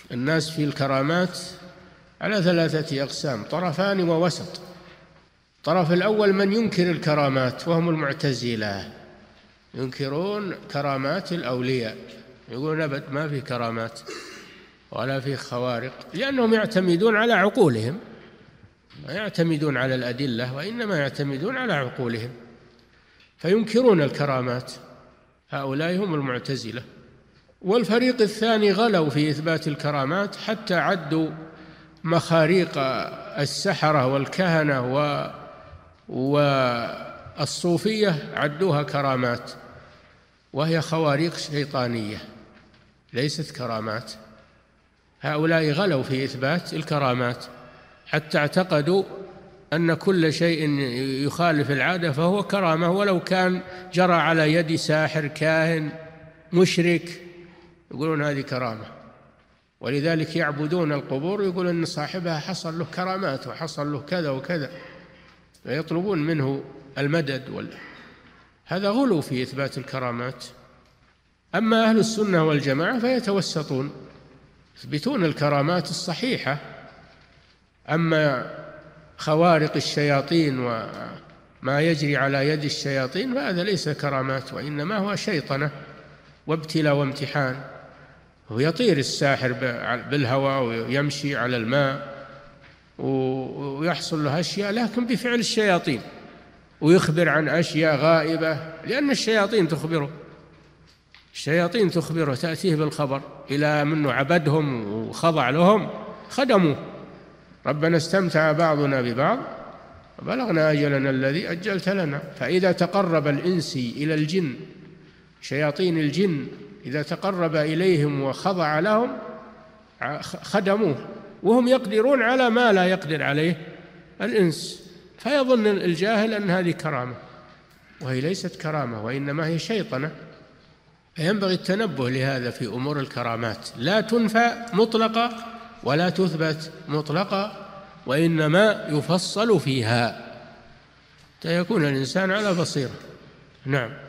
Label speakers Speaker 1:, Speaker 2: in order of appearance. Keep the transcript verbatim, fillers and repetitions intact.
Speaker 1: الناس في الكرامات على ثلاثة أقسام: طرفان ووسط. الطرف الأول من ينكر الكرامات وهم المعتزلة، ينكرون كرامات الأولياء، يقولون أبد ما في كرامات ولا في خوارق، لأنهم يعتمدون على عقولهم، ما يعتمدون على الأدلة وإنما يعتمدون على عقولهم، فينكرون الكرامات. هؤلاء هم المعتزلة. والفريق الثاني غلوا في إثبات الكرامات حتى عدوا مخاريق السحرة والكهنة و والصوفية عدوها كرامات، وهي خواريق شيطانية ليست كرامات. هؤلاء غلوا في إثبات الكرامات حتى اعتقدوا أن كل شيء يخالف العادة فهو كرامة، ولو كان جرى على يد ساحر كاهن مشرك يقولون هذه كرامة. ولذلك يعبدون القبور، يقول أن صاحبها حصل له كرامات وحصل له كذا وكذا، ويطلبون منه المدد وال... هذا غلو في إثبات الكرامات. أما أهل السنة والجماعة فيتوسطون، يثبتون الكرامات الصحيحة. أما خوارق الشياطين وما يجري على يد الشياطين فهذا ليس كرامات، وإنما هو شيطنة وابتلاء وامتحان. ويطير الساحر بالهواء ويمشي على الماء ويحصل له أشياء لكن بفعل الشياطين، ويخبر عن أشياء غائبة لأن الشياطين تخبره، الشياطين تخبره تأتيه بالخبر. إلى منه عبدهم وخضع لهم خدموا ربنا استمتع بعضنا ببعض وبلغنا أجلنا الذي أجلت لنا. فإذا تقرب الإنسي إلى الجن، شياطين الجن إذا تقرب إليهم وخضع لهم خدموه، وهم يقدرون على ما لا يقدر عليه الإنس، فيظن الجاهل أن هذه كرامة، وهي ليست كرامة وإنما هي شيطنة. فينبغي التنبه لهذا في أمور الكرامات، لا تنفى مطلقة ولا تثبت مطلقة، وإنما يفصل فيها حتى يكون الإنسان على بصيرة. نعم.